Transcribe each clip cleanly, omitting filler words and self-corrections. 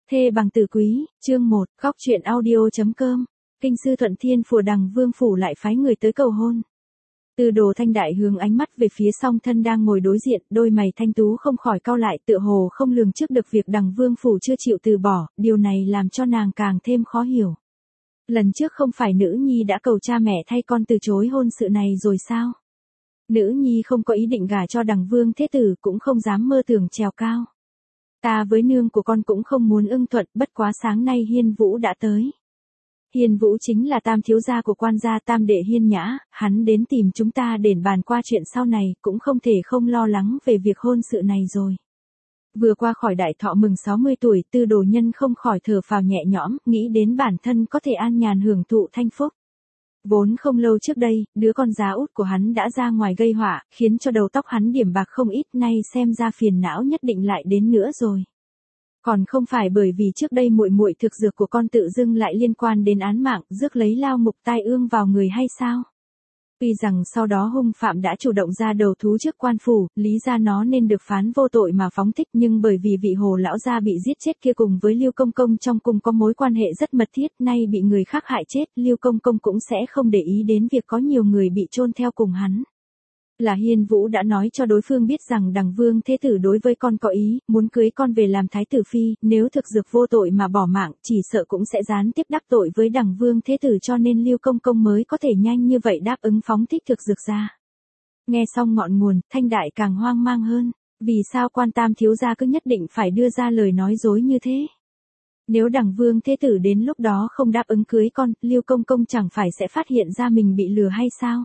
Thê bằng tử quý, chương 1, góc truyện audio.com. Kinh sư Thuận Thiên Phù Đằng Vương phủ lại phái người tới cầu hôn. Tư Đồ Thanh Đại hướng ánh mắt về phía song thân đang ngồi đối diện, đôi mày thanh tú không khỏi cau lại, tựa hồ không lường trước được việc Đằng Vương phủ chưa chịu từ bỏ, điều này làm cho nàng càng thêm khó hiểu. Lần trước không phải nữ nhi đã cầu cha mẹ thay con từ chối hôn sự này rồi sao? Nữ nhi không có ý định gả cho Đằng Vương thế tử, cũng không dám mơ tưởng trèo cao. Ta với nương của con cũng không muốn ưng thuận, bất quá sáng nay Hiên Vũ đã tới. Hiên Vũ chính là tam thiếu gia của quan gia tam đệ Hiên Nhã, hắn đến tìm chúng ta để bàn qua chuyện sau này, cũng không thể không lo lắng về việc hôn sự này rồi. Vừa qua khỏi đại thọ mừng 60 tuổi, Tư Đồ Nhân không khỏi thở phào nhẹ nhõm, nghĩ đến bản thân có thể an nhàn hưởng thụ thanh phúc. Vốn không lâu trước đây, đứa con giá út của hắn đã ra ngoài gây họa, khiến cho đầu tóc hắn điểm bạc không ít, nay xem ra phiền não nhất định lại đến nữa rồi. Còn không phải bởi vì trước đây muội muội thực dược của con tự dưng lại liên quan đến án mạng, rước lấy lao ngục tai ương vào người hay sao? Tuy rằng sau đó hung phạm đã chủ động ra đầu thú trước quan phủ, lý ra nó nên được phán vô tội mà phóng thích, nhưng bởi vì vị Hồ lão gia bị giết chết kia cùng với Lưu Công Công trong cung có mối quan hệ rất mật thiết, nay bị người khác hại chết, Lưu Công Công cũng sẽ không để ý đến việc có nhiều người bị chôn theo cùng hắn. Là Hiên Vũ đã nói cho đối phương biết rằng Đằng Vương thế tử đối với con có ý, muốn cưới con về làm thái tử phi, nếu thực dược vô tội mà bỏ mạng, chỉ sợ cũng sẽ gián tiếp đắc tội với Đằng Vương thế tử, cho nên Lưu Công Công mới có thể nhanh như vậy đáp ứng phóng thích thực dược ra. Nghe xong ngọn nguồn, Thanh Đại càng hoang mang hơn, vì sao quan tam thiếu gia cứ nhất định phải đưa ra lời nói dối như thế? Nếu Đằng Vương thế tử đến lúc đó không đáp ứng cưới con, Lưu Công Công chẳng phải sẽ phát hiện ra mình bị lừa hay sao?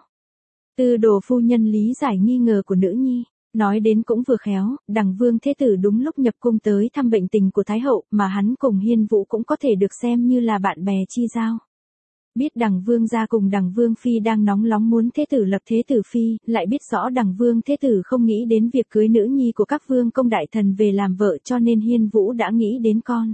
Tư Đồ phu nhân lý giải nghi ngờ của nữ nhi, nói đến cũng vừa khéo, Đằng Vương thế tử đúng lúc nhập cung tới thăm bệnh tình của Thái hậu, mà hắn cùng Hiên Vũ cũng có thể được xem như là bạn bè chi giao. Biết Đằng Vương gia cùng Đằng Vương phi đang nóng lóng muốn thế tử lập thế tử phi, lại biết rõ Đằng Vương thế tử không nghĩ đến việc cưới nữ nhi của các vương công đại thần về làm vợ, cho nên Hiên Vũ đã nghĩ đến con.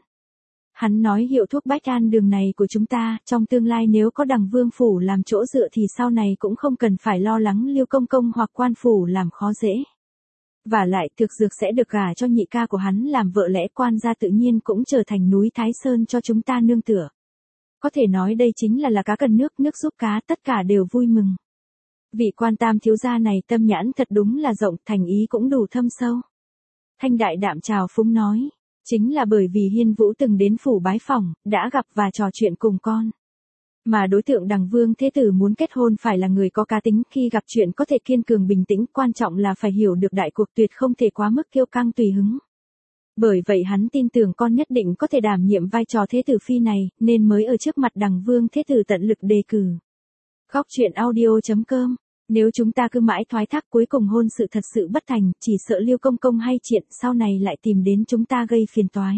Hắn nói hiệu thuốc bách an đường này của chúng ta, trong tương lai nếu có Đằng Vương phủ làm chỗ dựa thì sau này cũng không cần phải lo lắng Lưu Công Công hoặc quan phủ làm khó dễ. Và lại thực dược sẽ được gả cho nhị ca của hắn làm vợ lẽ, quan gia tự nhiên cũng trở thành núi Thái Sơn cho chúng ta nương tựa. Có thể nói đây chính là cá cần nước, nước giúp cá, tất cả đều vui mừng. Vị quan tam thiếu gia này tâm nhãn thật đúng là rộng, thành ý cũng đủ thâm sâu. Thanh Đại đạm chào phúng nói. Chính là bởi vì Hiên Vũ từng đến phủ bái phỏng, đã gặp và trò chuyện cùng con. Mà đối tượng Đằng Vương thế tử muốn kết hôn phải là người có cá tính, khi gặp chuyện có thể kiên cường bình tĩnh, quan trọng là phải hiểu được đại cuộc, tuyệt không thể quá mức kiêu căng tùy hứng. Bởi vậy hắn tin tưởng con nhất định có thể đảm nhiệm vai trò thế tử phi này, nên mới ở trước mặt Đằng Vương thế tử tận lực đề cử. Góc truyện audio.com. Nếu chúng ta cứ mãi thoái thác, cuối cùng hôn sự thật sự bất thành, chỉ sợ Lưu Công Công hay chuyện sau này lại tìm đến chúng ta gây phiền toái.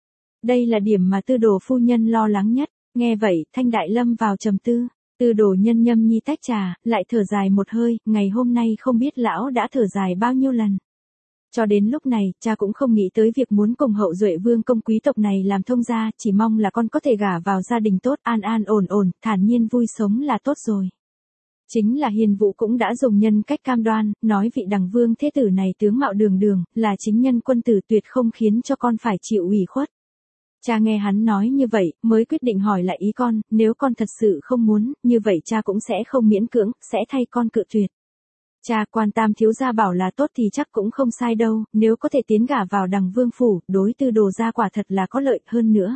Đây là điểm mà Tư Đồ phu nhân lo lắng nhất. Nghe vậy, Thanh Đại lâm vào trầm tư. Tư Đồ Nhân nhâm nhi tách trà, lại thở dài một hơi, ngày hôm nay không biết lão đã thở dài bao nhiêu lần. Cho đến lúc này, cha cũng không nghĩ tới việc muốn cùng hậu duệ vương công quý tộc này làm thông gia, chỉ mong là con có thể gả vào gia đình tốt, an an ổn ổn, thản nhiên vui sống là tốt rồi. Chính là Hiên Vũ cũng đã dùng nhân cách cam đoan, nói vị Đằng Vương thế tử này tướng mạo đường đường, là chính nhân quân tử, tuyệt không khiến cho con phải chịu ủy khuất. Cha nghe hắn nói như vậy, mới quyết định hỏi lại ý con, nếu con thật sự không muốn, như vậy cha cũng sẽ không miễn cưỡng, sẽ thay con cự tuyệt. Cha, quan tam thiếu gia bảo là tốt thì chắc cũng không sai đâu, nếu có thể tiến gả vào Đằng Vương phủ, đối Tư Đồ gia quả thật là có lợi hơn nữa.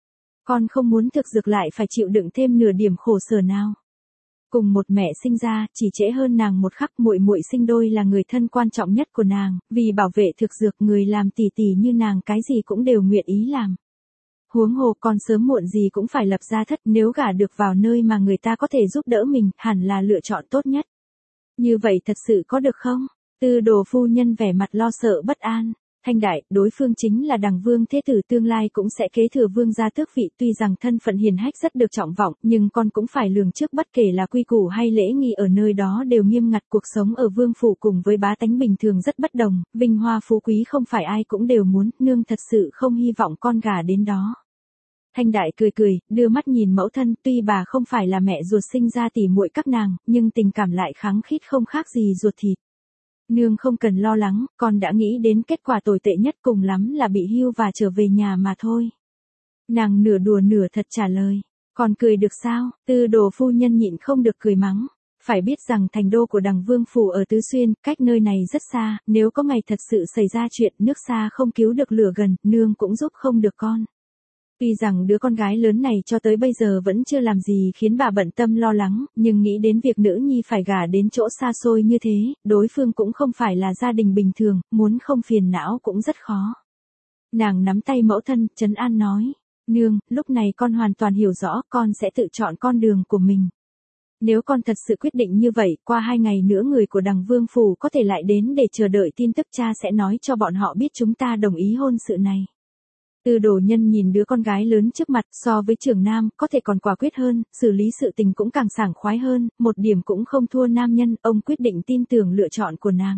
Con không muốn thực dược lại phải chịu đựng thêm nửa điểm khổ sở nào. Cùng một mẹ sinh ra, chỉ trễ hơn nàng một khắc, muội muội sinh đôi là người thân quan trọng nhất của nàng, vì bảo vệ thực dược, người làm tỷ tỷ như nàng cái gì cũng đều nguyện ý làm. Huống hồ con sớm muộn gì cũng phải lập gia thất, nếu gả được vào nơi mà người ta có thể giúp đỡ mình, hẳn là lựa chọn tốt nhất. Như vậy thật sự có được không? Tư Đồ phu nhân vẻ mặt lo sợ bất an. Thanh Đại, đối phương chính là Đằng Vương thế tử, tương lai cũng sẽ kế thừa vương gia tước vị, tuy rằng thân phận hiền hách rất được trọng vọng, nhưng con cũng phải lường trước, bất kể là quy củ hay lễ nghi ở nơi đó đều nghiêm ngặt, cuộc sống ở vương phủ cùng với bá tánh bình thường rất bất đồng, vinh hoa phú quý không phải ai cũng đều muốn, nương thật sự không hy vọng con gả đến đó. Thanh Đại cười cười, đưa mắt nhìn mẫu thân, tuy bà không phải là mẹ ruột sinh ra tỉ muội các nàng, nhưng tình cảm lại khăng khít không khác gì ruột thịt. Nương không cần lo lắng, con đã nghĩ đến kết quả tồi tệ nhất, cùng lắm là bị hưu và trở về nhà mà thôi. Nàng nửa đùa nửa thật trả lời. Còn cười được sao? Tư đồ phu nhân nhịn không được cười mắng. Phải biết rằng thành đô của đằng vương phủ ở Tứ Xuyên, cách nơi này rất xa, nếu có ngày thật sự xảy ra chuyện nước xa không cứu được lửa gần, nương cũng giúp không được con. Tuy rằng đứa con gái lớn này cho tới bây giờ vẫn chưa làm gì khiến bà bận tâm lo lắng, nhưng nghĩ đến việc nữ nhi phải gả đến chỗ xa xôi như thế, đối phương cũng không phải là gia đình bình thường, muốn không phiền não cũng rất khó. Nàng nắm tay mẫu thân, trấn an nói, nương, lúc này con hoàn toàn hiểu rõ, con sẽ tự chọn con đường của mình. Nếu con thật sự quyết định như vậy, qua 2 ngày nữa người của đằng vương phủ có thể lại đến để chờ đợi tin tức, cha sẽ nói cho bọn họ biết chúng ta đồng ý hôn sự này. Tư đồ nhân nhìn đứa con gái lớn trước mặt, so với trưởng nam, có thể còn quả quyết hơn, xử lý sự tình cũng càng sảng khoái hơn, một điểm cũng không thua nam nhân, ông quyết định tin tưởng lựa chọn của nàng.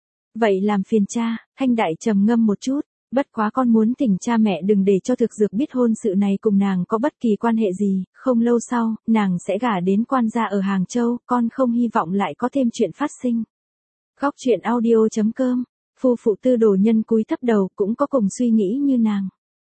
Vậy làm phiền cha, Thanh Đại trầm ngâm một chút, bất quá con muốn thỉnh cha mẹ đừng để cho Thực Dược biết hôn sự này cùng nàng có bất kỳ quan hệ gì, không lâu sau, nàng sẽ gả đến quan gia ở Hàng Châu, con không hy vọng lại có thêm chuyện phát sinh. Góc truyện audio.com, phu phụ Tư đồ nhân cúi thấp đầu cũng có cùng suy nghĩ như nàng.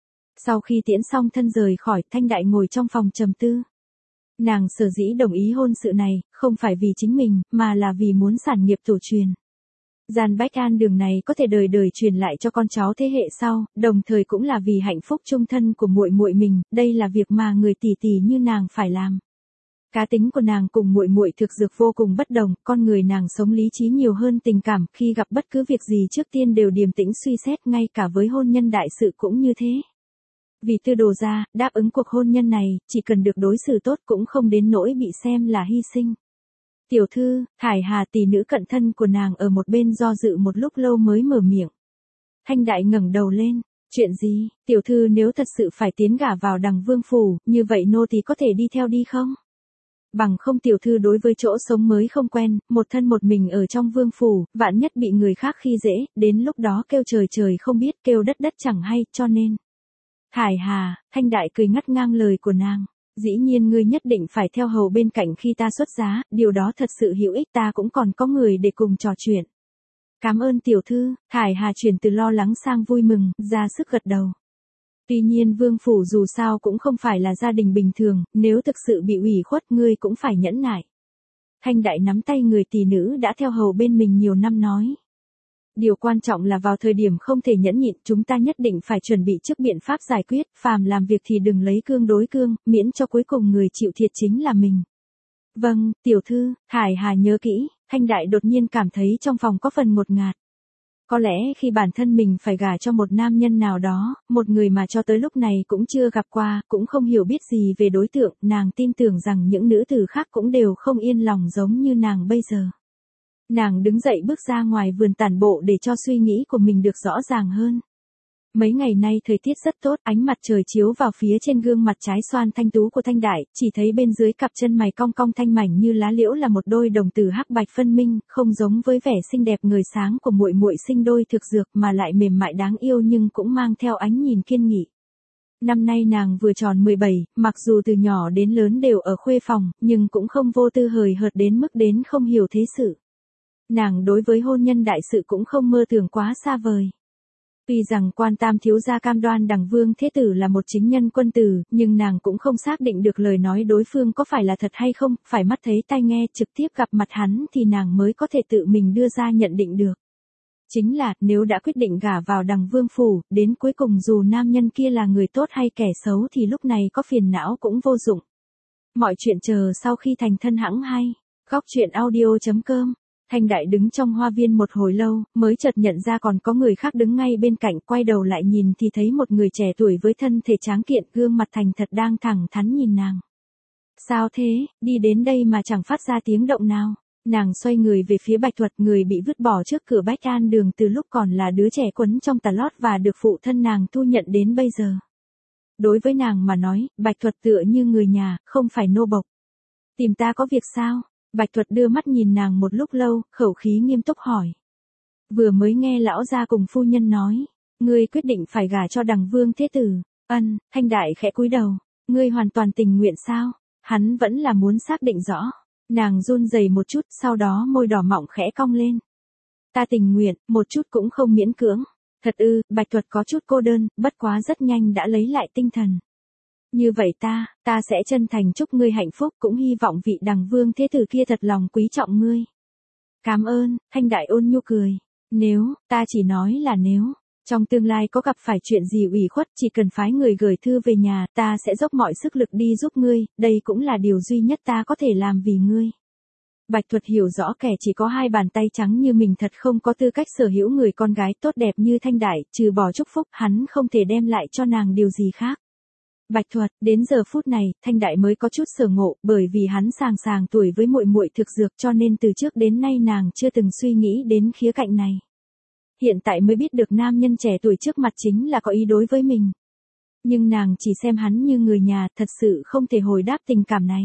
Sau khi tiễn xong thân rời khỏi, Thanh Đại ngồi trong phòng trầm tư. Nàng sở dĩ đồng ý hôn sự này, không phải vì chính mình, mà là vì muốn sản nghiệp tổ truyền. Gian Bách An đường này có thể đời đời truyền lại cho con cháu thế hệ sau, đồng thời cũng là vì hạnh phúc chung thân của muội muội mình, đây là việc mà người tỷ tỷ như nàng phải làm. Cá tính của nàng cùng muội muội Thực Dược vô cùng bất đồng, con người nàng sống lý trí nhiều hơn tình cảm, khi gặp bất cứ việc gì trước tiên đều điềm tĩnh suy xét, ngay cả với hôn nhân đại sự cũng như thế. Vì Tư đồ gia, đáp ứng cuộc hôn nhân này, chỉ cần được đối xử tốt cũng không đến nỗi bị xem là hy sinh. Tiểu thư, Thải Hà tỷ nữ cận thân của nàng ở một bên do dự một lúc lâu mới mở miệng. Thanh Đại ngẩng đầu lên, chuyện gì, tiểu thư nếu thật sự phải tiến gả vào đằng vương phủ, như vậy nô tỳ có thể đi theo đi không? Bằng không tiểu thư đối với chỗ sống mới không quen, một thân một mình ở trong vương phủ, vạn nhất bị người khác khi dễ, đến lúc đó kêu trời trời không biết, kêu đất đất chẳng hay, cho nên. Thải Hà, Thanh Đại cười ngắt ngang lời của nàng. Dĩ nhiên ngươi nhất định phải theo hầu bên cạnh khi ta xuất giá, điều đó thật sự hữu ích, ta cũng còn có người để cùng trò chuyện. Cảm ơn tiểu thư, Thải Hà chuyển từ lo lắng sang vui mừng, ra sức gật đầu. Tuy nhiên vương phủ dù sao cũng không phải là gia đình bình thường, nếu thực sự bị ủy khuất ngươi cũng phải nhẫn nại. Thanh Đại nắm tay người tỷ nữ đã theo hầu bên mình nhiều năm nói. Điều quan trọng là vào thời điểm không thể nhẫn nhịn, chúng ta nhất định phải chuẩn bị trước biện pháp giải quyết, phàm làm việc thì đừng lấy cương đối cương, miễn cho cuối cùng người chịu thiệt chính là mình. Vâng, tiểu thư, Thải Hà nhớ kỹ, Thanh Đại đột nhiên cảm thấy trong phòng có phần ngột ngạt. Có lẽ khi bản thân mình phải gả cho một nam nhân nào đó, một người mà cho tới lúc này cũng chưa gặp qua, cũng không hiểu biết gì về đối tượng, nàng tin tưởng rằng những nữ tử khác cũng đều không yên lòng giống như nàng bây giờ. Nàng đứng dậy bước ra ngoài vườn tản bộ để cho suy nghĩ của mình được rõ ràng hơn. Mấy ngày nay thời tiết rất tốt, ánh mặt trời chiếu vào phía trên gương mặt trái xoan thanh tú của Thanh Đại, chỉ thấy bên dưới cặp chân mày cong cong thanh mảnh như lá liễu là một đôi đồng tử hắc bạch phân minh, không giống với vẻ xinh đẹp người sáng của muội muội sinh đôi Thực Dược mà lại mềm mại đáng yêu nhưng cũng mang theo ánh nhìn kiên nghị. Năm nay nàng vừa tròn 17, mặc dù từ nhỏ đến lớn đều ở khuê phòng, nhưng cũng không vô tư hời hợt đến mức đến không hiểu thế sự. Nàng đối với hôn nhân đại sự cũng không mơ tưởng quá xa vời. Tuy rằng quan tam thiếu gia cam đoan đằng vương thế tử là một chính nhân quân tử, nhưng nàng cũng không xác định được lời nói đối phương có phải là thật hay không, phải mắt thấy tai nghe trực tiếp gặp mặt hắn thì nàng mới có thể tự mình đưa ra nhận định được. Chính là, nếu đã quyết định gả vào đằng vương phủ, đến cuối cùng dù nam nhân kia là người tốt hay kẻ xấu thì lúc này có phiền não cũng vô dụng. Mọi chuyện chờ sau khi thành thân hẵng hay. Góc truyện audio.com. Thanh Đại đứng trong hoa viên một hồi lâu, mới chợt nhận ra còn có người khác đứng ngay bên cạnh, quay đầu lại nhìn thì thấy một người trẻ tuổi với thân thể tráng kiện, gương mặt thành thật đang thẳng thắn nhìn nàng. Sao thế, đi đến đây mà chẳng phát ra tiếng động nào? Nàng xoay người về phía Bạch Thuật, người bị vứt bỏ trước cửa Bách An đường từ lúc còn là đứa trẻ quấn trong tà lót và được phụ thân nàng thu nhận đến bây giờ. Đối với nàng mà nói, Bạch Thuật tựa như người nhà, không phải nô bộc. Tìm ta có việc sao? Bạch Thuật đưa mắt nhìn nàng một lúc lâu, khẩu khí nghiêm túc hỏi. Vừa mới nghe lão gia cùng phu nhân nói, ngươi quyết định phải gả cho đằng vương thế tử. Ân, Thanh Đại khẽ cúi đầu. Ngươi hoàn toàn tình nguyện sao? Hắn vẫn là muốn xác định rõ. Nàng run rẩy một chút, sau đó môi đỏ mọng khẽ cong lên. Ta tình nguyện, một chút cũng không miễn cưỡng. Thật ư, Bạch Thuật có chút cô đơn, bất quá rất nhanh đã lấy lại tinh thần. Như vậy ta sẽ chân thành chúc ngươi hạnh phúc, cũng hy vọng vị đằng vương thế tử kia thật lòng quý trọng ngươi. Cảm ơn, Thanh Đại ôn nhu cười. Nếu, ta chỉ nói là nếu, trong tương lai có gặp phải chuyện gì ủy khuất, chỉ cần phái người gửi thư về nhà, ta sẽ dốc mọi sức lực đi giúp ngươi, đây cũng là điều duy nhất ta có thể làm vì ngươi. Bạch Thuật hiểu rõ kẻ chỉ có hai bàn tay trắng như mình thật không có tư cách sở hữu người con gái tốt đẹp như Thanh Đại, trừ bỏ chúc phúc, hắn không thể đem lại cho nàng điều gì khác. Bạch Thuật, đến giờ phút này, Thanh Đại mới có chút sở ngộ, bởi vì hắn sàng tuổi với muội muội thực dược, cho nên từ trước đến nay nàng chưa từng suy nghĩ đến khía cạnh này. Hiện tại mới biết được nam nhân trẻ tuổi trước mặt chính là có ý đối với mình. Nhưng nàng chỉ xem hắn như người nhà, thật sự không thể hồi đáp tình cảm này.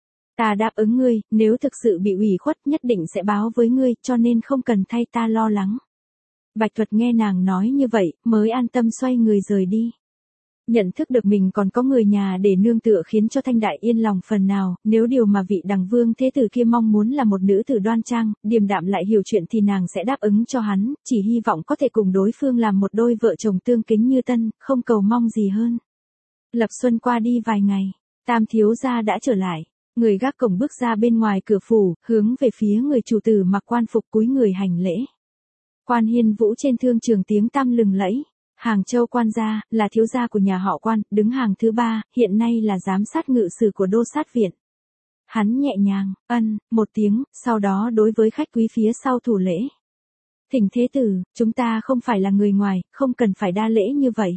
Ta đáp ứng ngươi, nếu thực sự bị ủy khuất nhất định sẽ báo với ngươi, cho nên không cần thay ta lo lắng. Bạch Thuật nghe nàng nói như vậy, mới an tâm xoay người rời đi. Nhận thức được mình còn có người nhà để nương tựa khiến cho Thanh Đại yên lòng phần nào, nếu điều mà vị đằng vương thế tử kia mong muốn là một nữ tử đoan trang, điềm đạm lại hiểu chuyện thì nàng sẽ đáp ứng cho hắn, chỉ hy vọng có thể cùng đối phương làm một đôi vợ chồng tương kính như tân, không cầu mong gì hơn. Lập xuân qua đi vài ngày, Tam thiếu gia đã trở lại, người gác cổng bước ra bên ngoài cửa phủ, hướng về phía người chủ tử mặc quan phục cúi người hành lễ. Quan Hiên Vũ trên thương trường tiếng tăm lừng lẫy. Hàng Châu quan gia, là thiếu gia của nhà họ Quan, đứng hàng thứ 3, hiện nay là giám sát ngự sử của đô sát viện. Hắn nhẹ nhàng, một tiếng, sau đó đối với khách quý phía sau thủ lễ. Thỉnh thế tử, chúng ta không phải là người ngoài, không cần phải đa lễ như vậy.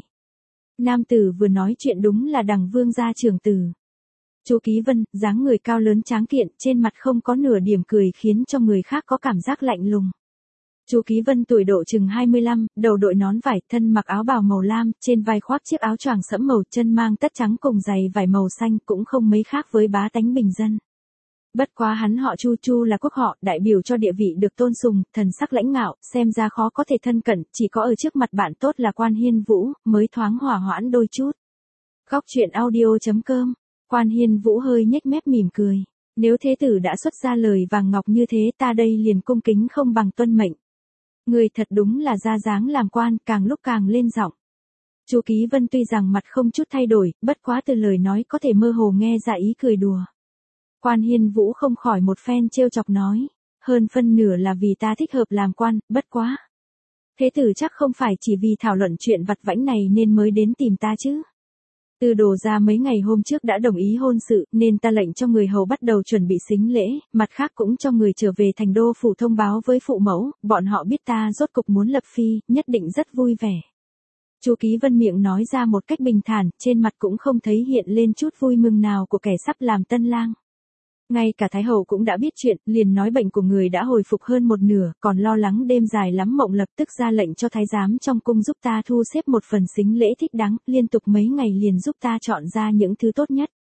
Nam tử vừa nói chuyện đúng là đằng vương gia trưởng tử. Chu Ký Vân, dáng người cao lớn tráng kiện, trên mặt không có nửa điểm cười khiến cho người khác có cảm giác lạnh lùng. Chu Ký Vân tuổi độ chừng 25, đầu đội nón vải, thân mặc áo bào màu lam, trên vai khoác chiếc áo choàng sẫm màu, chân mang tất trắng cùng giày vải màu xanh, cũng không mấy khác với bá tánh bình dân. Bất quá hắn họ Chu là quốc họ, đại biểu cho địa vị được tôn sùng, thần sắc lãnh ngạo, xem ra khó có thể thân cận, chỉ có ở trước mặt bạn tốt là Quan Hiên Vũ, mới thoáng hòa hoãn đôi chút. Góc truyện audio.com, Quan Hiên Vũ hơi nhếch mép mỉm cười. Nếu thế tử đã xuất ra lời vàng ngọc như thế, ta đây liền cung kính không bằng tuân mệnh. Người thật đúng là ra dáng làm quan, càng lúc càng lên giọng. Chu Ký Vân tuy rằng mặt không chút thay đổi, bất quá từ lời nói có thể mơ hồ nghe ra ý cười đùa. Quan Hiên Vũ không khỏi một phen trêu chọc nói, hơn phân nửa là vì ta thích hợp làm quan, bất quá. Thế tử chắc không phải chỉ vì thảo luận chuyện vặt vãnh này nên mới đến tìm ta chứ. Từ Đồ ra mấy ngày hôm trước đã đồng ý hôn sự, nên ta lệnh cho người hầu bắt đầu chuẩn bị sính lễ, mặt khác cũng cho người trở về thành đô phủ thông báo với phụ mẫu, bọn họ biết ta rốt cục muốn lập phi, nhất định rất vui vẻ. Chu Ký Vân miệng nói ra một cách bình thản, trên mặt cũng không thấy hiện lên chút vui mừng nào của kẻ sắp làm tân lang. Ngay cả Thái Hậu cũng đã biết chuyện, liền nói bệnh của người đã hồi phục hơn một nửa, còn lo lắng đêm dài lắm mộng lập tức ra lệnh cho thái giám trong cung giúp ta thu xếp một phần sính lễ thích đáng, liên tục mấy ngày liền giúp ta chọn ra những thứ tốt nhất.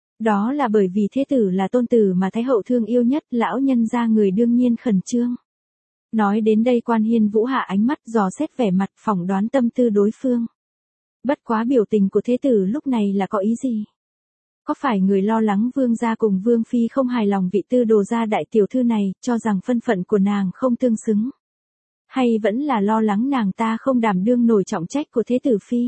Đó là bởi vì thế tử là tôn tử mà Thái Hậu thương yêu nhất, lão nhân gia người đương nhiên khẩn trương. Nói đến đây Quan Hiên Vũ hạ ánh mắt dò xét vẻ mặt, phỏng đoán tâm tư đối phương. Bất quá biểu tình của thế tử lúc này là có ý gì? Có phải người lo lắng vương gia cùng vương phi không hài lòng vị Tư Đồ gia đại tiểu thư này, cho rằng thân phận của nàng không tương xứng? Hay vẫn là lo lắng nàng ta không đảm đương nổi trọng trách của thế tử phi?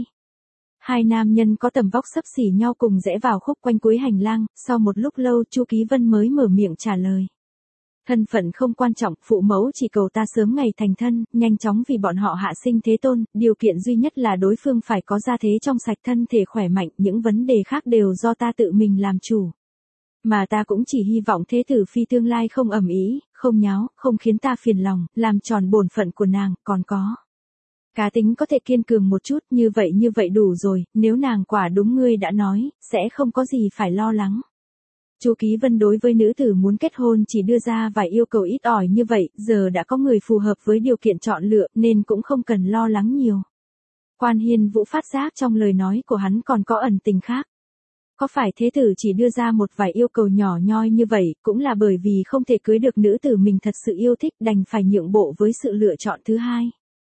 Hai nam nhân có tầm vóc xấp xỉ nhau cùng rẽ vào khúc quanh cuối hành lang, sau một lúc lâu Chu Ký Vân mới mở miệng trả lời. Thân phận không quan trọng, phụ mẫu chỉ cầu ta sớm ngày thành thân, nhanh chóng vì bọn họ hạ sinh thế tôn, điều kiện duy nhất là đối phương phải có gia thế trong sạch, thân thể khỏe mạnh, những vấn đề khác đều do ta tự mình làm chủ. Mà ta cũng chỉ hy vọng thế tử phi tương lai không ầm ĩ, không nháo, không khiến ta phiền lòng, làm tròn bổn phận của nàng, còn có. Cá tính có thể kiên cường một chút, như vậy đủ rồi, nếu nàng quả đúng ngươi đã nói, sẽ không có gì phải lo lắng. Chu Ký Vân đối với nữ tử muốn kết hôn chỉ đưa ra vài yêu cầu ít ỏi như vậy, giờ đã có người phù hợp với điều kiện chọn lựa nên cũng không cần lo lắng nhiều. Quan Hiên Vũ phát giác trong lời nói của hắn còn có ẩn tình khác. Có phải thế tử chỉ đưa ra một vài yêu cầu nhỏ nhoi như vậy, cũng là bởi vì không thể cưới được nữ tử mình thật sự yêu thích, đành phải nhượng bộ với sự lựa chọn thứ hai.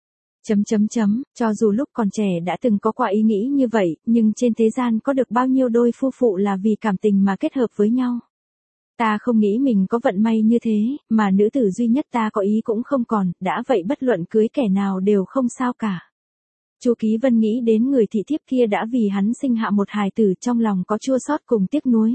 Cho dù lúc còn trẻ đã từng có qua ý nghĩ như vậy, nhưng trên thế gian có được bao nhiêu đôi phu phụ là vì cảm tình mà kết hợp với nhau. Ta không nghĩ mình có vận may như thế, mà nữ tử duy nhất ta có ý cũng không còn, đã vậy bất luận cưới kẻ nào đều không sao cả. Chu Ký Vân nghĩ đến người thị thiếp kia đã vì hắn sinh hạ một hài tử, trong lòng có chua xót cùng tiếc nuối.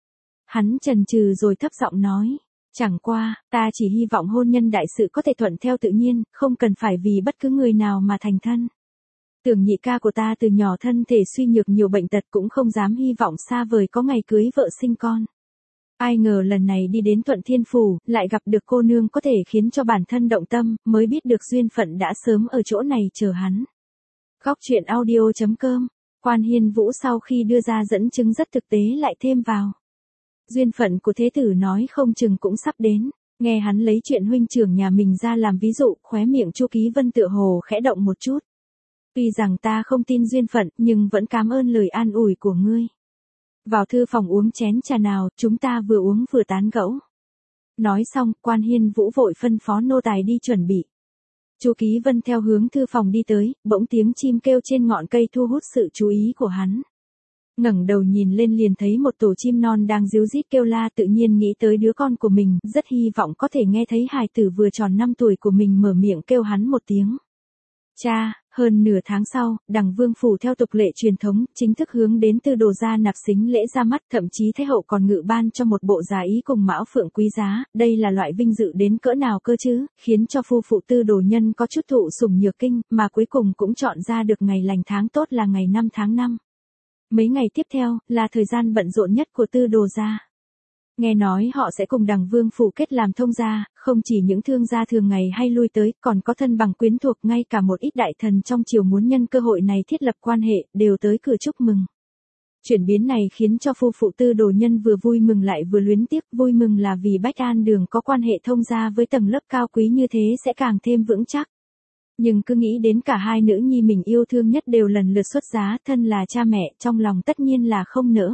Hắn chần chừ rồi thấp giọng nói, chẳng qua, ta chỉ hy vọng hôn nhân đại sự có thể thuận theo tự nhiên, không cần phải vì bất cứ người nào mà thành thân. Tưởng nhị ca của ta từ nhỏ thân thể suy nhược nhiều bệnh tật, cũng không dám hy vọng xa vời có ngày cưới vợ sinh con. Ai ngờ lần này đi đến Thuận Thiên Phủ, lại gặp được cô nương có thể khiến cho bản thân động tâm, mới biết được duyên phận đã sớm ở chỗ này chờ hắn. Góc truyện audio.com, Quan Hiên Vũ sau khi đưa ra dẫn chứng rất thực tế lại thêm vào. Duyên phận của thế tử nói không chừng cũng sắp đến, nghe hắn lấy chuyện huynh trưởng nhà mình ra làm ví dụ, khóe miệng Chu Ký Vân tựa hồ khẽ động một chút. Tuy rằng ta không tin duyên phận, nhưng vẫn cảm ơn lời an ủi của ngươi. Vào thư phòng uống chén trà nào, chúng ta vừa uống vừa tán gẫu. Nói xong, Quan Hiên Vũ vội phân phó nô tài đi chuẩn bị. Chu Ký Vân theo hướng thư phòng đi tới, bỗng tiếng chim kêu trên ngọn cây thu hút sự chú ý của hắn. Ngẩng đầu nhìn lên liền thấy một tổ chim non đang ríu rít kêu la, tự nhiên nghĩ tới đứa con của mình, rất hy vọng có thể nghe thấy hài tử vừa tròn 5 tuổi của mình mở miệng kêu hắn một tiếng. Cha, hơn nửa tháng sau, Đằng Vương Phủ theo tục lệ truyền thống, chính thức hướng đến Tư Đồ gia nạp sính lễ ra mắt, thậm chí Thái hậu còn ngự ban cho một bộ giá ý cùng mão phượng quý giá, đây là loại vinh dự đến cỡ nào cơ chứ, khiến cho phu phụ Tư Đồ nhân có chút thụ sủng nhược kinh, mà cuối cùng cũng chọn ra được ngày lành tháng tốt là ngày 5 tháng 5. Mấy ngày tiếp theo, là thời gian bận rộn nhất của Tư Đồ gia. Nghe nói họ sẽ cùng Đằng Vương Phủ kết làm thông gia, không chỉ những thương gia thường ngày hay lui tới, còn có thân bằng quyến thuộc, ngay cả một ít đại thần trong triều muốn nhân cơ hội này thiết lập quan hệ, đều tới cửa chúc mừng. Chuyển biến này khiến cho phu phụ Tư Đồ nhân vừa vui mừng lại vừa luyến tiếc, vui mừng là vì Bách An Đường có quan hệ thông gia với tầng lớp cao quý như thế sẽ càng thêm vững chắc. Nhưng cứ nghĩ đến cả hai nữ nhi mình yêu thương nhất đều lần lượt xuất giá, thân là cha mẹ, trong lòng tất nhiên là không nỡ.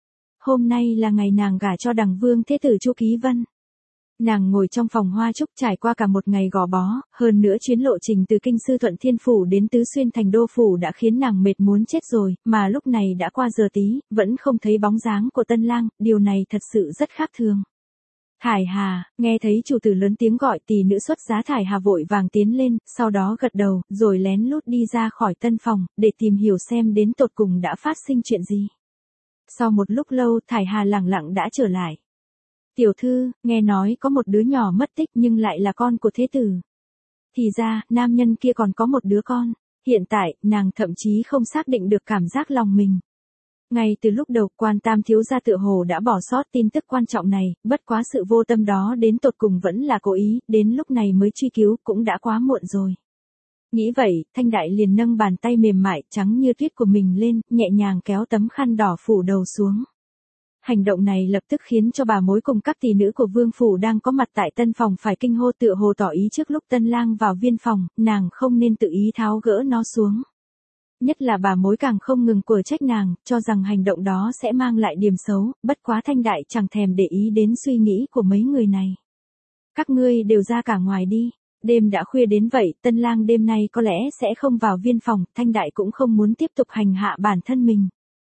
Hôm nay là ngày nàng gả cho Đằng Vương thế tử Chu Ký Vân. Nàng ngồi trong phòng hoa trúc trải qua cả một ngày gò bó, hơn nữa chuyến lộ trình từ kinh sư Thuận Thiên Phủ đến Tứ Xuyên thành đô phủ đã khiến nàng mệt muốn chết rồi, mà lúc này đã qua giờ tí, vẫn không thấy bóng dáng của tân lang, điều này thật sự rất khác thường. Thải Hà, nghe thấy chủ tử lớn tiếng gọi, tỷ nữ xuất giá Thải Hà vội vàng tiến lên, sau đó gật đầu, rồi lén lút đi ra khỏi tân phòng, để tìm hiểu xem đến tột cùng đã phát sinh chuyện gì. Sau một lúc lâu, Thải Hà lẳng lặng đã trở lại. Tiểu thư, nghe nói có một đứa nhỏ mất tích nhưng lại là con của thế tử. Thì ra, nam nhân kia còn có một đứa con. Hiện tại, nàng thậm chí không xác định được cảm giác lòng mình. Ngay từ lúc đầu, Quan Tam thiếu gia tựa hồ đã bỏ sót tin tức quan trọng này, bất quá sự vô tâm đó đến tột cùng vẫn là cố ý, đến lúc này mới truy cứu, cũng đã quá muộn rồi. Nghĩ vậy, Thanh Đại liền nâng bàn tay mềm mại, trắng như tuyết của mình lên, nhẹ nhàng kéo tấm khăn đỏ phủ đầu xuống. Hành động này lập tức khiến cho bà mối cùng các tỷ nữ của Vương Phủ đang có mặt tại tân phòng phải kinh hô, tựa hồ tỏ ý trước lúc tân lang vào viên phòng, nàng không nên tự ý tháo gỡ nó xuống. Nhất là bà mối càng không ngừng quở trách nàng, cho rằng hành động đó sẽ mang lại điểm xấu, bất quá Thanh Đại chẳng thèm để ý đến suy nghĩ của mấy người này. Các ngươi đều ra cả ngoài đi. Đêm đã khuya đến vậy, tân lang đêm nay có lẽ sẽ không vào viên phòng, Thanh Đại cũng không muốn tiếp tục hành hạ bản thân mình.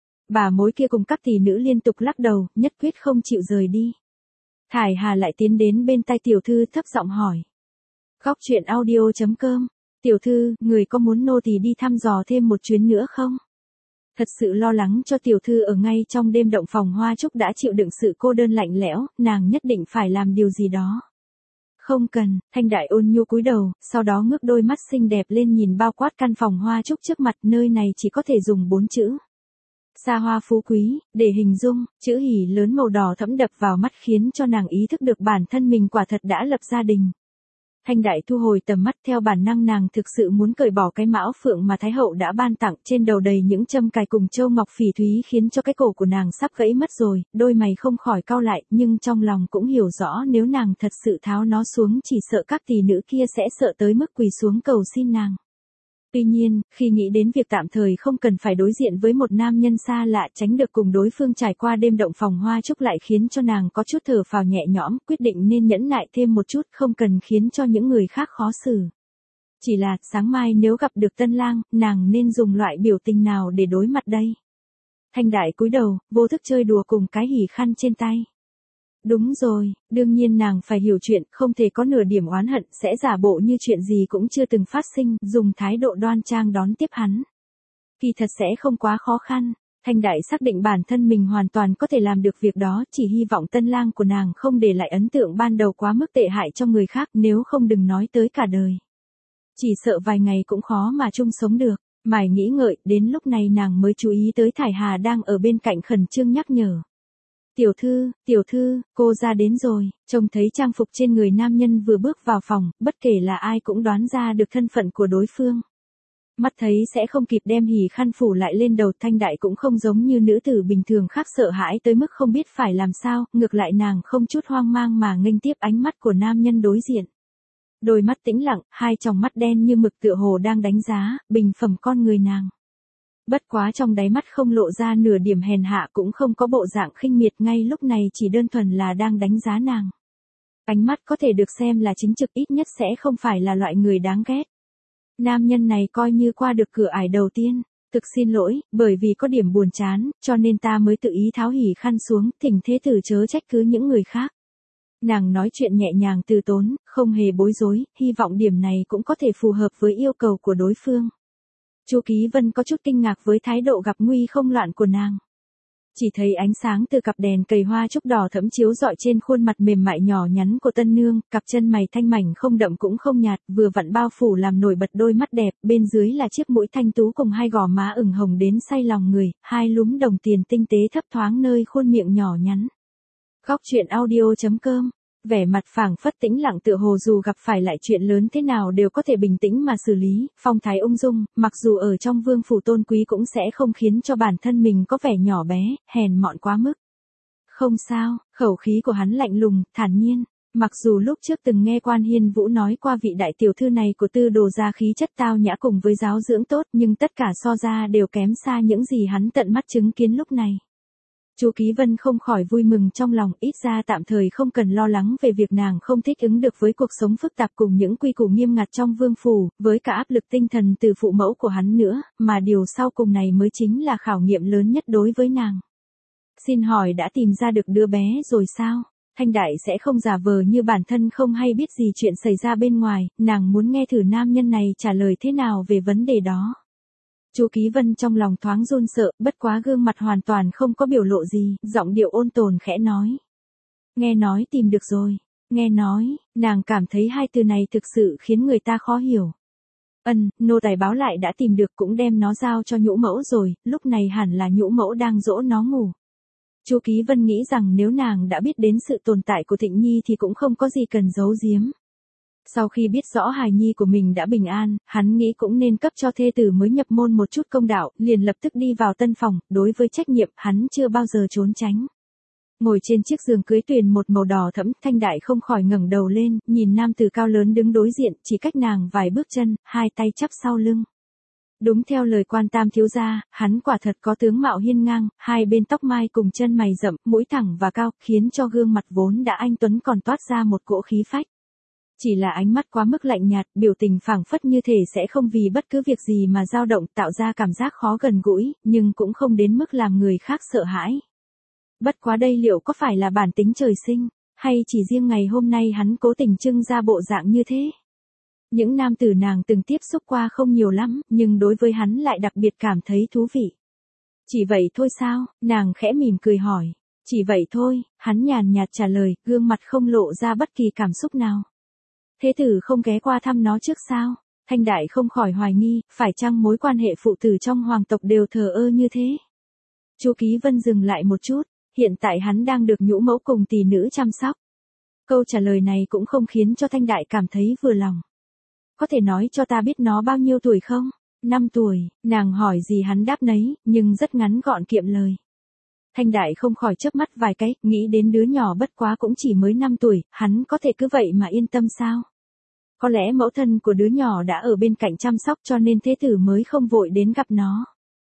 Bà mối kia cùng các tỷ nữ liên tục lắc đầu, nhất quyết không chịu rời đi. Thải Hà lại tiến đến bên tai tiểu thư thấp giọng hỏi. Góc truyện audio.com, tiểu thư, người có muốn nô tỳ đi thăm dò thêm một chuyến nữa không? Thật sự lo lắng cho tiểu thư ở ngay trong đêm động phòng hoa trúc đã chịu đựng sự cô đơn lạnh lẽo, nàng nhất định phải làm điều gì đó. Không cần, Thanh Đại ôn nhu cúi đầu, sau đó ngước đôi mắt xinh đẹp lên nhìn bao quát căn phòng hoa trúc trước mặt, nơi này chỉ có thể dùng 4 chữ. Xa hoa phú quý, để hình dung, chữ hỉ lớn màu đỏ thẫm đập vào mắt khiến cho nàng ý thức được bản thân mình quả thật đã lập gia đình. Thanh Đại thu hồi tầm mắt, theo bản năng nàng thực sự muốn cởi bỏ cái mão phượng mà Thái hậu đã ban tặng, trên đầu đầy những châm cài cùng châu ngọc phỉ thúy khiến cho cái cổ của nàng sắp gãy mất rồi, đôi mày không khỏi cau lại, nhưng trong lòng cũng hiểu rõ nếu nàng thật sự tháo nó xuống chỉ sợ các tỷ nữ kia sẽ sợ tới mức quỳ xuống cầu xin nàng. Tuy nhiên, khi nghĩ đến việc tạm thời không cần phải đối diện với một nam nhân xa lạ, tránh được cùng đối phương trải qua đêm động phòng hoa trúc lại khiến cho nàng có chút thở phào nhẹ nhõm, quyết định nên nhẫn nại thêm một chút, không cần khiến cho những người khác khó xử. Chỉ là, sáng mai nếu gặp được tân lang, nàng nên dùng loại biểu tình nào để đối mặt đây? Thanh Đại cúi đầu, vô thức chơi đùa cùng cái hỉ khăn trên tay. Đúng rồi, đương nhiên nàng phải hiểu chuyện, không thể có nửa điểm oán hận, sẽ giả bộ như chuyện gì cũng chưa từng phát sinh, dùng thái độ đoan trang đón tiếp hắn. Kỳ thật sẽ không quá khó khăn. Thanh Đại xác định bản thân mình hoàn toàn có thể làm được việc đó, chỉ hy vọng tân lang của nàng không để lại ấn tượng ban đầu quá mức tệ hại cho người khác, nếu không đừng nói tới cả đời. Chỉ sợ vài ngày cũng khó mà chung sống được. Mải nghĩ ngợi, đến lúc này nàng mới chú ý tới Thải Hà đang ở bên cạnh khẩn trương nhắc nhở. Tiểu thư, cô ra đến rồi, trông thấy trang phục trên người nam nhân vừa bước vào phòng, bất kể là ai cũng đoán ra được thân phận của đối phương. Mắt thấy sẽ không kịp đem hỉ khăn phủ lại lên đầu, Thanh Đại cũng không giống như nữ tử bình thường khác sợ hãi tới mức không biết phải làm sao, ngược lại nàng không chút hoang mang mà nghênh tiếp ánh mắt của nam nhân đối diện. Đôi mắt tĩnh lặng, hai tròng mắt đen như mực tựa hồ đang đánh giá, bình phẩm con người nàng. Bất quá trong đáy mắt không lộ ra nửa điểm hèn hạ, cũng không có bộ dạng khinh miệt, ngay lúc này chỉ đơn thuần là đang đánh giá nàng. Ánh mắt có thể được xem là chính trực, ít nhất sẽ không phải là loại người đáng ghét. Nam nhân này coi như qua được cửa ải đầu tiên. Thực xin lỗi, bởi vì có điểm buồn chán, cho nên ta mới tự ý tháo hỉ khăn xuống, thỉnh thế tử chớ trách cứ những người khác. Nàng nói chuyện nhẹ nhàng từ tốn, không hề bối rối, hy vọng điểm này cũng có thể phù hợp với yêu cầu của đối phương. Chu Ký Vân có chút kinh ngạc với thái độ gặp nguy không loạn của nàng. Chỉ thấy ánh sáng từ cặp đèn cầy hoa trúc đỏ thẫm chiếu rọi trên khuôn mặt mềm mại nhỏ nhắn của tân nương, cặp chân mày thanh mảnh không đậm cũng không nhạt, vừa vặn bao phủ làm nổi bật đôi mắt đẹp, bên dưới là chiếc mũi thanh tú cùng hai gò má ửng hồng đến say lòng người, hai lúm đồng tiền tinh tế thấp thoáng nơi khuôn miệng nhỏ nhắn. Góc truyện audio.com. Vẻ mặt phảng phất tĩnh lặng tựa hồ dù gặp phải lại chuyện lớn thế nào đều có thể bình tĩnh mà xử lý, phong thái ung dung, mặc dù ở trong vương phủ tôn quý cũng sẽ không khiến cho bản thân mình có vẻ nhỏ bé, hèn mọn quá mức. Không sao, khẩu khí của hắn lạnh lùng, thản nhiên. Mặc dù lúc trước từng nghe Quan Hiên Vũ nói qua vị đại tiểu thư này của Tư Đồ gia khí chất tao nhã cùng với giáo dưỡng tốt, nhưng tất cả so ra đều kém xa những gì hắn tận mắt chứng kiến lúc này. Chu Ký Vân không khỏi vui mừng trong lòng, ít ra tạm thời không cần lo lắng về việc nàng không thích ứng được với cuộc sống phức tạp cùng những quy củ nghiêm ngặt trong vương phủ, với cả áp lực tinh thần từ phụ mẫu của hắn nữa, mà điều sau cùng này mới chính là khảo nghiệm lớn nhất đối với nàng. Xin hỏi đã tìm ra được đứa bé rồi sao? Thanh Đại sẽ không giả vờ như bản thân không hay biết gì chuyện xảy ra bên ngoài, nàng muốn nghe thử nam nhân này trả lời thế nào về vấn đề đó. Chu Ký Vân trong lòng thoáng run sợ, bất quá gương mặt hoàn toàn không có biểu lộ gì, giọng điệu ôn tồn khẽ nói. Nghe nói tìm được rồi, nghe nói, nàng cảm thấy hai từ này thực sự khiến người ta khó hiểu. Nô tài báo lại đã tìm được cũng đem nó giao cho nhũ mẫu rồi, lúc này hẳn là nhũ mẫu đang dỗ nó ngủ. Chu Ký Vân nghĩ rằng nếu nàng đã biết đến sự tồn tại của Thịnh Nhi thì cũng không có gì cần giấu giếm. Sau khi biết rõ hài nhi của mình đã bình an, hắn nghĩ cũng nên cấp cho thê tử mới nhập môn một chút công đạo, liền lập tức đi vào tân phòng, đối với trách nhiệm hắn chưa bao giờ trốn tránh. Ngồi trên chiếc giường cưới tuyền một màu đỏ thẫm, Thanh Đại không khỏi ngẩng đầu lên, nhìn nam tử cao lớn đứng đối diện, chỉ cách nàng vài bước chân, hai tay chắp sau lưng. Đúng theo lời Quan Tam thiếu gia, hắn quả thật có tướng mạo hiên ngang, hai bên tóc mai cùng chân mày rậm, mũi thẳng và cao, khiến cho gương mặt vốn đã anh tuấn còn toát ra một cỗ khí phách. Chỉ là ánh mắt quá mức lạnh nhạt, biểu tình phảng phất như thể sẽ không vì bất cứ việc gì mà dao động, tạo ra cảm giác khó gần gũi, nhưng cũng không đến mức làm người khác sợ hãi. Bất quá đây liệu có phải là bản tính trời sinh, hay chỉ riêng ngày hôm nay hắn cố tình trưng ra bộ dạng như thế? Những nam tử nàng từng tiếp xúc qua không nhiều lắm, nhưng đối với hắn lại đặc biệt cảm thấy thú vị. Chỉ vậy thôi sao? Nàng khẽ mỉm cười hỏi. Chỉ vậy thôi, hắn nhàn nhạt trả lời, gương mặt không lộ ra bất kỳ cảm xúc nào. Thế tử không ghé qua thăm nó trước sao? Thanh Đại không khỏi hoài nghi, phải chăng mối quan hệ phụ tử trong hoàng tộc đều thờ ơ như thế? Chu Ký Vân dừng lại một chút, hiện tại hắn đang được nhũ mẫu cùng tỷ nữ chăm sóc. Câu trả lời này cũng không khiến cho Thanh Đại cảm thấy vừa lòng. Có thể nói cho ta biết nó bao nhiêu tuổi không? 5 tuổi, nàng hỏi gì hắn đáp nấy, nhưng rất ngắn gọn kiệm lời. Thanh Đại không khỏi chớp mắt vài cái, nghĩ đến đứa nhỏ bất quá cũng chỉ mới 5 tuổi, hắn có thể cứ vậy mà yên tâm sao? Có lẽ mẫu thân của đứa nhỏ đã ở bên cạnh chăm sóc cho nên thế tử mới không vội đến gặp nó.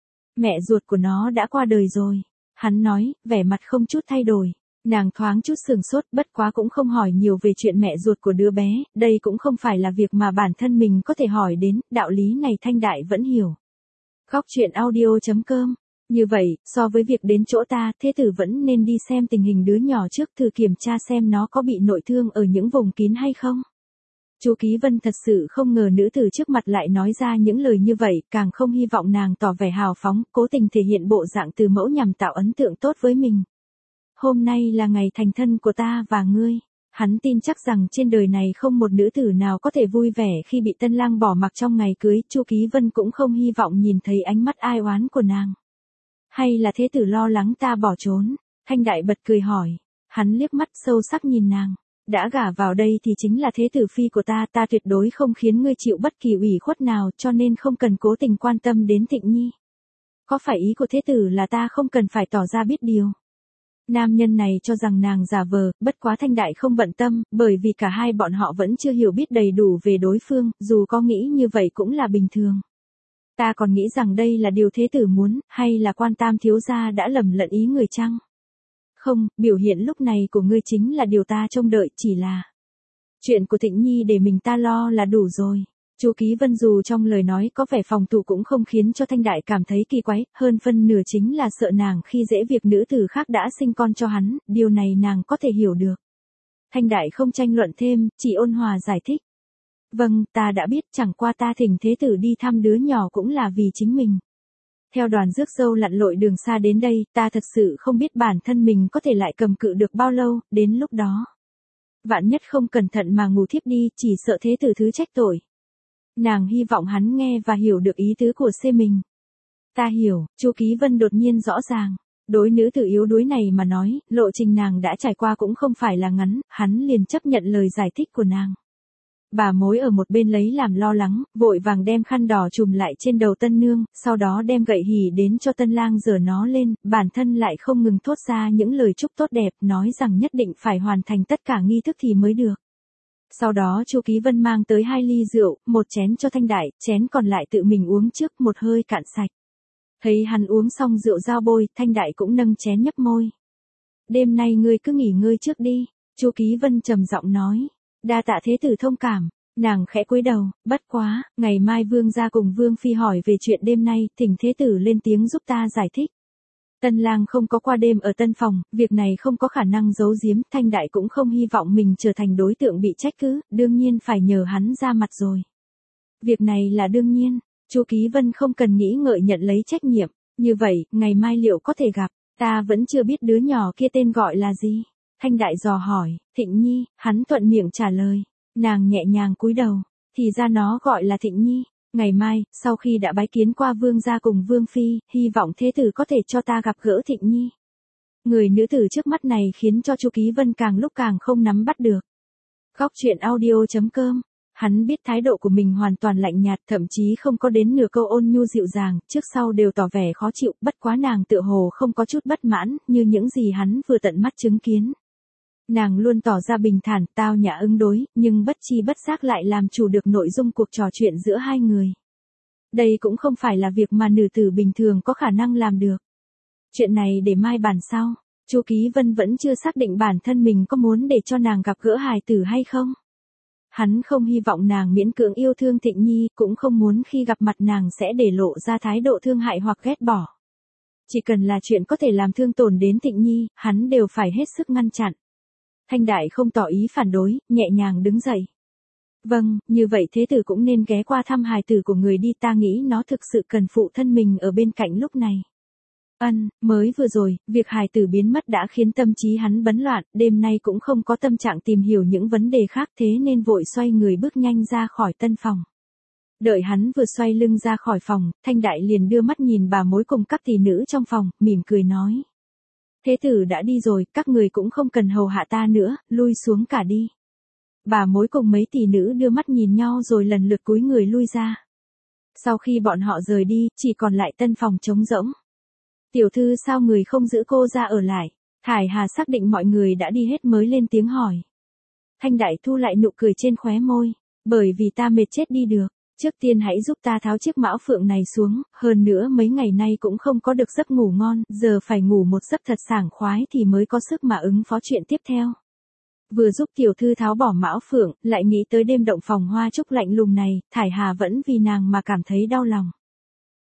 Mẹ ruột của nó đã qua đời rồi. Hắn nói, vẻ mặt không chút thay đổi. Nàng thoáng chút sừng sốt, bất quá cũng không hỏi nhiều về chuyện mẹ ruột của đứa bé, đây cũng không phải là việc mà bản thân mình có thể hỏi đến, đạo lý này Thanh Đại vẫn hiểu. Góc truyện audio.com Như vậy, so với việc đến chỗ ta, thế tử vẫn nên đi xem tình hình đứa nhỏ trước, thử kiểm tra xem nó có bị nội thương ở những vùng kín hay không. Chu Ký Vân thật sự không ngờ nữ tử trước mặt lại nói ra những lời như vậy, càng không hy vọng nàng tỏ vẻ hào phóng, cố tình thể hiện bộ dạng từ mẫu nhằm tạo ấn tượng tốt với mình. Hôm nay là ngày thành thân của ta và ngươi. Hắn tin chắc rằng trên đời này không một nữ tử nào có thể vui vẻ khi bị tân lang bỏ mặc trong ngày cưới, Chu Ký Vân cũng không hy vọng nhìn thấy ánh mắt ai oán của nàng. Hay là thế tử lo lắng ta bỏ trốn? Thanh Đại bật cười hỏi. Hắn liếc mắt sâu sắc nhìn nàng. Đã gả vào đây thì chính là thế tử phi của ta, ta tuyệt đối không khiến ngươi chịu bất kỳ ủy khuất nào, cho nên không cần cố tình quan tâm đến Thịnh Nhi. Có phải ý của thế tử là ta không cần phải tỏ ra biết điều? Nam nhân này cho rằng nàng giả vờ, bất quá Thanh Đại không bận tâm, bởi vì cả hai bọn họ vẫn chưa hiểu biết đầy đủ về đối phương, dù có nghĩ như vậy cũng là bình thường. Ta còn nghĩ rằng đây là điều thế tử muốn, hay là Quan Tam thiếu gia đã lầm lẫn ý người chăng? Không, biểu hiện lúc này của ngươi chính là điều ta trông đợi, chỉ là chuyện của Thịnh Nhi để mình ta lo là đủ rồi. Chu Ký Vân dù trong lời nói có vẻ phòng thủ cũng không khiến cho Thanh Đại cảm thấy kỳ quái, hơn phân nửa chính là sợ nàng khi dễ việc nữ tử khác đã sinh con cho hắn, điều này nàng có thể hiểu được. Thanh Đại không tranh luận thêm, chỉ ôn hòa giải thích. Vâng, ta đã biết, chẳng qua ta thỉnh thế tử đi thăm đứa nhỏ cũng là vì chính mình. Theo đoàn rước dâu lặn lội đường xa đến đây, ta thật sự không biết bản thân mình có thể lại cầm cự được bao lâu, đến lúc đó. Vạn nhất không cẩn thận mà ngủ thiếp đi, chỉ sợ thế tử thứ trách tội. Nàng hy vọng hắn nghe và hiểu được ý tứ của mình. Ta hiểu, Chu Ký Vân đột nhiên rõ ràng. Đối nữ tử yếu đuối này mà nói, lộ trình nàng đã trải qua cũng không phải là ngắn, hắn liền chấp nhận lời giải thích của nàng. Bà mối ở một bên lấy làm lo lắng, vội vàng đem khăn đỏ trùm lại trên đầu tân nương, sau đó đem gậy hỉ đến cho tân lang giở nó lên, bản thân lại không ngừng thốt ra những lời chúc tốt đẹp, nói rằng nhất định phải hoàn thành tất cả nghi thức thì mới được. Sau đó Chu Ký Vân mang tới 2 ly rượu, một chén cho Thanh Đại, chén còn lại tự mình uống trước, một hơi cạn sạch. Thấy hắn uống xong rượu dao bôi, Thanh Đại cũng nâng chén nhấp môi. Đêm nay ngươi cứ nghỉ ngơi trước đi, Chu Ký Vân trầm giọng nói. Đa tạ thế tử thông cảm. Nàng khẽ cúi đầu, bất quá, ngày mai vương gia cùng vương phi hỏi về chuyện đêm nay, thỉnh thế tử lên tiếng giúp ta giải thích. Tân lang không có qua đêm ở tân phòng, việc này không có khả năng giấu giếm, Thanh Đại cũng không hy vọng mình trở thành đối tượng bị trách cứ, đương nhiên phải nhờ hắn ra mặt rồi. Việc này là đương nhiên, Chu Ký Vân không cần nghĩ ngợi nhận lấy trách nhiệm, như vậy, ngày mai liệu có thể gặp, ta vẫn chưa biết đứa nhỏ kia tên gọi là gì. Thanh Đại dò hỏi, Thịnh Nhi, hắn thuận miệng trả lời, nàng nhẹ nhàng cúi đầu, thì ra nó gọi là Thịnh Nhi. Ngày mai, sau khi đã bái kiến qua vương gia cùng vương phi, hy vọng thế tử có thể cho ta gặp gỡ Thịnh Nhi. Người nữ tử trước mắt này khiến cho Chu Ký Vân càng lúc càng không nắm bắt được. Góc truyện audio.com. Hắn biết thái độ của mình hoàn toàn lạnh nhạt, thậm chí không có đến nửa câu ôn nhu dịu dàng, trước sau đều tỏ vẻ khó chịu, bất quá nàng tựa hồ không có chút bất mãn, như những gì hắn vừa tận mắt chứng kiến. Nàng luôn tỏ ra bình thản, tao nhã ứng đối, nhưng bất chi bất giác lại làm chủ được nội dung cuộc trò chuyện giữa hai người. Đây cũng không phải là việc mà nữ tử bình thường có khả năng làm được. Chuyện này để mai bàn sau. Chu Ký Vân vẫn chưa xác định bản thân mình có muốn để cho nàng gặp gỡ hài tử hay không. Hắn không hy vọng nàng miễn cưỡng yêu thương Thịnh Nhi, cũng không muốn khi gặp mặt nàng sẽ để lộ ra thái độ thương hại hoặc ghét bỏ. Chỉ cần là chuyện có thể làm thương tổn đến Thịnh Nhi, hắn đều phải hết sức ngăn chặn. Thanh Đại không tỏ ý phản đối, nhẹ nhàng đứng dậy. Vâng, như vậy thế tử cũng nên ghé qua thăm hài tử của người đi, ta nghĩ nó thực sự cần phụ thân mình ở bên cạnh lúc này. Mới vừa rồi, việc hài tử biến mất đã khiến tâm trí hắn bấn loạn, đêm nay cũng không có tâm trạng tìm hiểu những vấn đề khác, thế nên vội xoay người bước nhanh ra khỏi tân phòng. Đợi hắn vừa xoay lưng ra khỏi phòng, Thanh Đại liền đưa mắt nhìn bà mối cùng các tỷ nữ trong phòng, mỉm cười nói. Thế tử đã đi rồi, các người cũng không cần hầu hạ ta nữa, lui xuống cả đi. Bà mối cùng mấy tỷ nữ đưa mắt nhìn nhau rồi lần lượt cúi người lui ra. Sau khi bọn họ rời đi, chỉ còn lại tân phòng trống rỗng. Tiểu thư sao người không giữ cô ra ở lại? Thải Hà xác định mọi người đã đi hết mới lên tiếng hỏi. Thanh Đại thu lại nụ cười trên khóe môi. Bởi vì ta mệt chết đi được. Trước tiên hãy giúp ta tháo chiếc mão phượng này xuống, hơn nữa mấy ngày nay cũng không có được giấc ngủ ngon, giờ phải ngủ một giấc thật sảng khoái thì mới có sức mà ứng phó chuyện tiếp theo. Vừa giúp tiểu thư tháo bỏ mão phượng, lại nghĩ tới đêm động phòng hoa trúc lạnh lùng này, Thải Hà vẫn vì nàng mà cảm thấy đau lòng.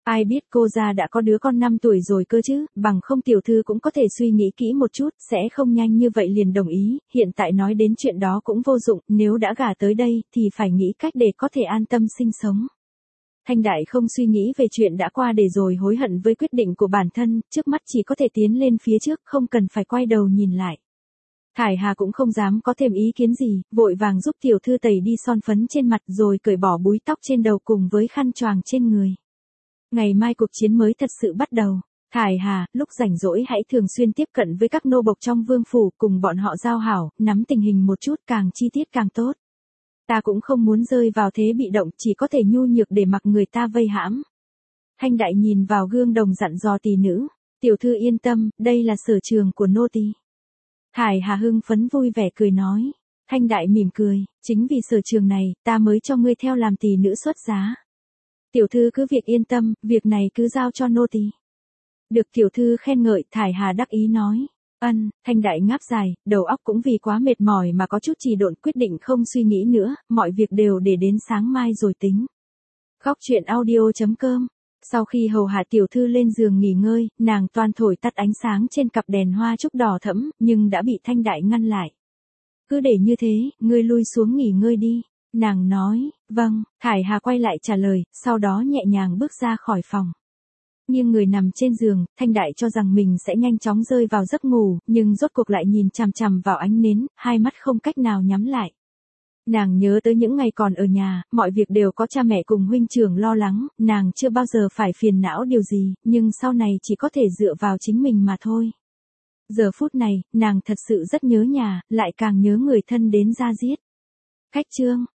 Ai biết cô gia đã có đứa con 5 tuổi rồi cơ chứ, bằng không tiểu thư cũng có thể suy nghĩ kỹ một chút, sẽ không nhanh như vậy liền đồng ý, hiện tại nói đến chuyện đó cũng vô dụng, nếu đã gả tới đây, thì phải nghĩ cách để có thể an tâm sinh sống. Thanh Đại không suy nghĩ về chuyện đã qua để rồi hối hận với quyết định của bản thân, trước mắt chỉ có thể tiến lên phía trước, không cần phải quay đầu nhìn lại. Thải Hà cũng không dám có thêm ý kiến gì, vội vàng giúp tiểu thư tẩy đi son phấn trên mặt rồi cởi bỏ búi tóc trên đầu cùng với khăn choàng trên người. Ngày mai cuộc chiến mới thật sự bắt đầu. Thải Hà, lúc rảnh rỗi hãy thường xuyên tiếp cận với các nô bộc trong vương phủ, cùng bọn họ giao hảo, nắm tình hình một chút, càng chi tiết càng tốt. Ta cũng không muốn rơi vào thế bị động, chỉ có thể nhu nhược để mặc người ta vây hãm. Thanh Đại nhìn vào gương đồng dặn dò tỷ nữ, tiểu thư yên tâm, đây là sở trường của nô tỳ. Thải Hà hưng phấn vui vẻ cười nói. Thanh Đại mỉm cười, chính vì sở trường này, ta mới cho ngươi theo làm tỷ nữ xuất giá. Tiểu thư cứ việc yên tâm, việc này cứ giao cho nô tỳ. Được tiểu thư khen ngợi, Thải Hà đắc ý nói. Thanh Đại ngáp dài, đầu óc cũng vì quá mệt mỏi mà có chút trì độn, quyết định không suy nghĩ nữa, mọi việc đều để đến sáng mai rồi tính. Khóc chuyện audio.com. Sau khi hầu hạ tiểu thư lên giường nghỉ ngơi, nàng toan thổi tắt ánh sáng trên cặp đèn hoa trúc đỏ thẫm, nhưng đã bị Thanh Đại ngăn lại. Cứ để như thế, ngươi lui xuống nghỉ ngơi đi. Nàng nói, vâng, Thải Hà quay lại trả lời, sau đó nhẹ nhàng bước ra khỏi phòng. Nhưng người nằm trên giường, Thanh Đại cho rằng mình sẽ nhanh chóng rơi vào giấc ngủ, nhưng rốt cuộc lại nhìn chằm chằm vào ánh nến, hai mắt không cách nào nhắm lại. Nàng nhớ tới những ngày còn ở nhà, mọi việc đều có cha mẹ cùng huynh trưởng lo lắng, nàng chưa bao giờ phải phiền não điều gì, nhưng sau này chỉ có thể dựa vào chính mình mà thôi. Giờ phút này, nàng thật sự rất nhớ nhà, lại càng nhớ người thân đến da diết. Khách chương.